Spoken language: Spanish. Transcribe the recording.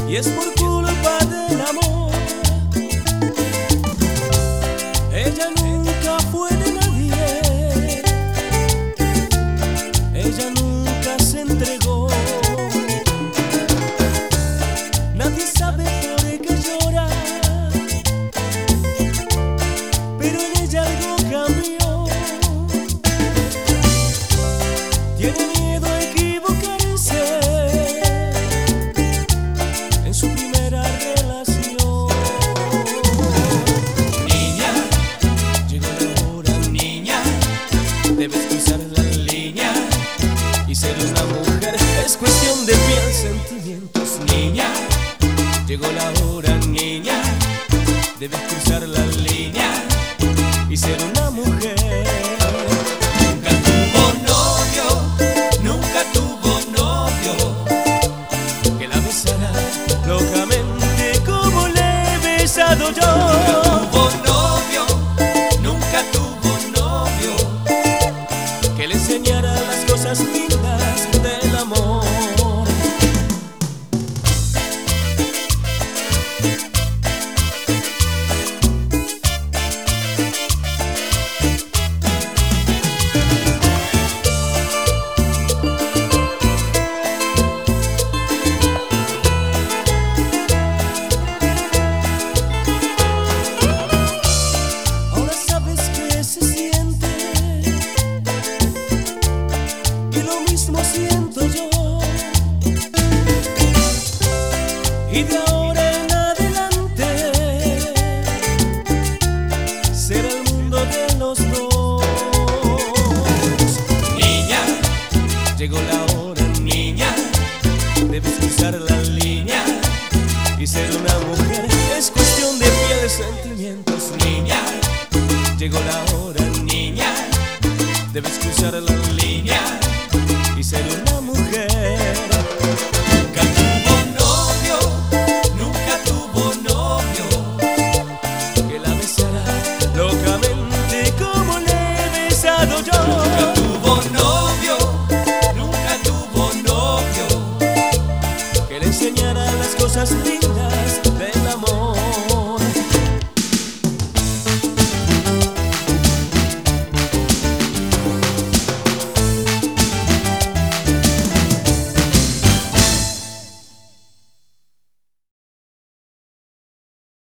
y es por culpa del amor. Ella nunca fue de nadie, ella nunca se entregó. Nadie sabe por qué llora, pero en ella algo cambió. Tiene miedo a equivocarse en su primera relación. Niña, llegó la hora, niña, debes cruzar la línea y ser una mujer. Es cuestión de piel, sentimientos, niña. Llegó la hora, niña, debes cruzar la línea y ser una mujer. Nunca tuvo novio, nunca tuvo novio que la besara locamente como le he besado yo. Nunca tuvo novio que le enseñara las cosas lindas del amor. Y de ahora en adelante será el mundo de los dos. Niña, llegó la hora, niña, debes cruzar la línea y ser una mujer. Es cuestión de piel, sentimientos, niña. Llegó la hora, niña, debes cruzar la línea y ser una mujer. Nunca tuvo novio que le enseñara las cosas lindas